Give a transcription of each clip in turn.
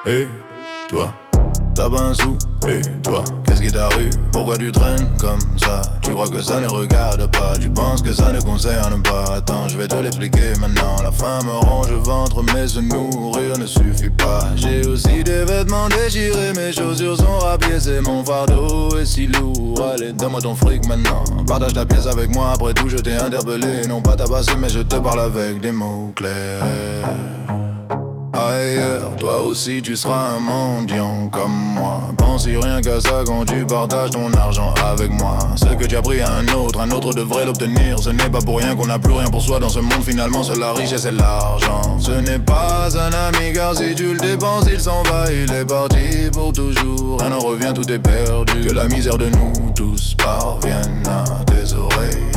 Et toi, t'as pas un sou, et toi, qu'est-ce qui t'arrive? Pourquoi tu traînes comme ça? Tu crois que ça ne regarde pas, tu penses que ça ne concerne pas. Attends, je vais te l'expliquer maintenant. La faim me ronge le ventre, mais se nourrir ne suffit pas. J'ai aussi des vêtements déchirés, mes chaussures sont rapiécées. Mon fardeau est si lourd, allez, donne-moi ton fric maintenant. Partage ta pièce avec moi, après tout je t'ai interpellé. Non pas tabassé, mais je te parle avec des mots clairs. Ailleurs, toi aussi tu seras un mendiant comme moi. Pense rien qu'à ça quand tu partages ton argent avec moi. Ce que tu as pris à un autre devrait l'obtenir. Ce n'est pas pour rien qu'on n'a plus rien pour soi dans ce monde. Finalement seule la richesse et l'argent. Ce n'est pas un ami car si tu le dépenses il s'en va. Il est parti pour toujours, rien n'en revient, tout est perdu. Que la misère de nous tous parvienne à tes oreilles.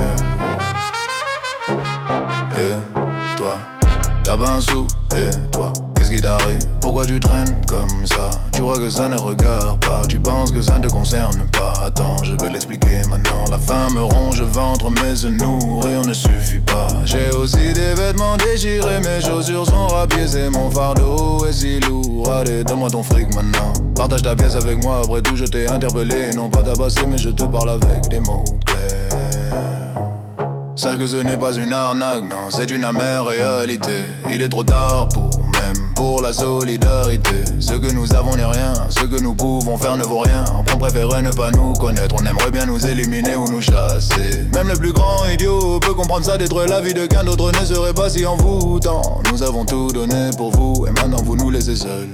Et toi, t'as pas un sou, et toi, qu'est-ce qui t'arrive? Pourquoi tu traînes comme ça? Tu crois que ça ne regarde pas, tu penses que ça ne te concerne pas. Attends, je vais l'expliquer maintenant. La faim me ronge le ventre, mais se nourrir ne suffit pas. J'ai aussi des vêtements déchirés, mes chaussures sont rapiécées. Mon fardeau est si lourd, allez, donne-moi ton fric maintenant. Partage ta pièce avec moi, après tout je t'ai interpellé. Non pas tabassé, mais je te parle avec des mots clairs. Sache que ce n'est pas une arnaque, non, c'est une amère réalité. Il est trop tard pour la solidarité. Ce que nous avons n'est rien, ce que nous pouvons faire ne vaut rien. On préférait ne pas nous connaître, on aimerait bien nous éliminer ou nous chasser. Même le plus grand idiot peut comprendre ça, détruire la vie de qu'un d'autre ne serait pas si envoûtant. Nous avons tout donné pour vous et maintenant vous nous laissez seuls.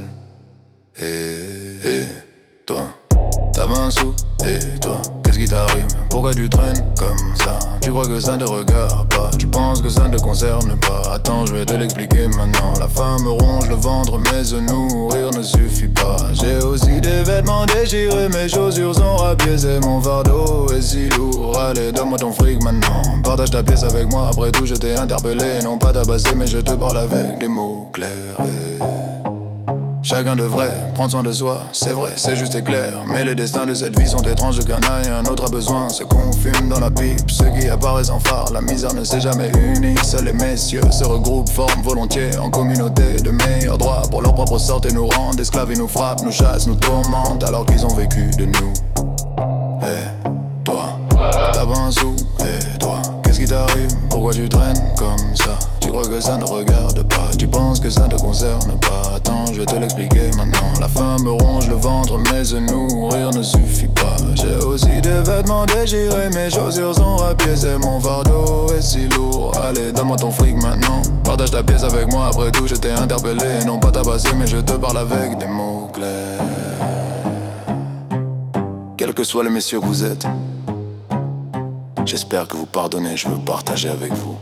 Et toi, t'as pas un sou, et toi, qu'est-ce qui t'arrive? Pourquoi tu traînes comme ça? Tu crois que ça ne te regarde pas, tu penses que ça ne te concerne pas. Attends, je vais te l'expliquer maintenant. La faim me ronge le ventre, mais se nourrir ne suffit pas. J'ai aussi des vêtements déchirés, mes chaussures sont rapiécées. Mon fardeau est si lourd, allez, donne-moi ton fric maintenant. Partage ta pièce avec moi, après tout je t'ai interpellé. Non pas tabassé, mais je te parle avec des mots clairs. Chacun devrait prendre soin de soi, c'est vrai, c'est juste et clair. Mais les destins de cette vie sont étranges, qu'un a et un autre a besoin. Ceux qu'on fume dans la pipe, ceux qui apparaissent en phare. La misère ne s'est jamais unie, seuls les messieurs se regroupent, forment volontiers en communauté de meilleurs droits pour leur propre sorte et nous rendent esclaves. Ils nous frappent, nous chassent, nous tourmentent alors qu'ils ont vécu de nous. Et toi, t'as pas un sou, et toi, qu'est-ce qui t'arrive? Pourquoi tu traînes comme ça? Tu crois que ça ne regarde pas, tu penses que ça ne te concerne pas. Attends, je vais te l'expliquer maintenant. La faim me ronge le ventre, mais se nourrir ne suffit pas. J'ai aussi des vêtements déchirés, mes chaussures sont rapiécées. Mon fardeau est si lourd, allez, donne-moi ton fric maintenant. Partage ta pièce avec moi, après tout je t'ai interpellé. Non pas tabassé, mais je te parle avec des mots clairs. Quels que soient les messieurs que vous êtes, j'espère que vous pardonnez, je veux partager avec vous.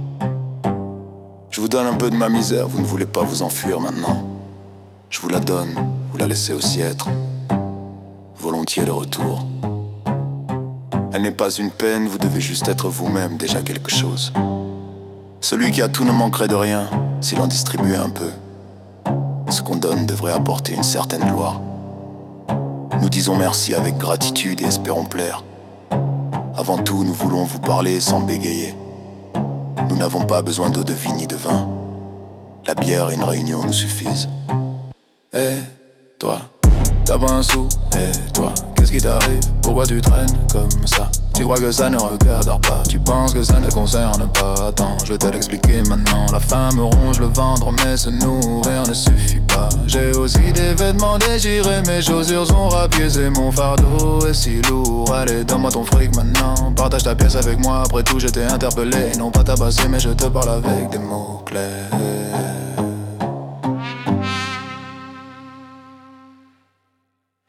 Je vous donne un peu de ma misère, vous ne voulez pas vous enfuir maintenant. Je vous la donne, vous la laissez aussi être volontiers de retour. Elle n'est pas une peine, vous devez juste être vous-même, déjà quelque chose. Celui qui a tout ne manquerait de rien, s'il en distribuait un peu. Ce qu'on donne devrait apporter une certaine gloire. Nous disons merci avec gratitude et espérons plaire. Avant tout, nous voulons vous parler sans bégayer. Nous n'avons pas besoin d'eau de vie ni de vin. La bière et une réunion nous suffisent. Et toi, t'as pas un sou, et toi, qu'est-ce qui t'arrive? Pourquoi tu traînes comme ça? Tu crois que ça ne regarde pas, tu penses que ça ne concerne pas. Attends, je vais te l'expliquer maintenant. La faim me ronge le ventre, mais se nourrir ne suffit pas. J'ai aussi des vêtements déchirés, mes chaussures sont rapiécées. Mon fardeau est si lourd, allez, donne-moi ton fric maintenant. Partage ta pièce avec moi, après tout je t'ai interpellé. Non pas tabassé, mais je te parle avec des mots clairs.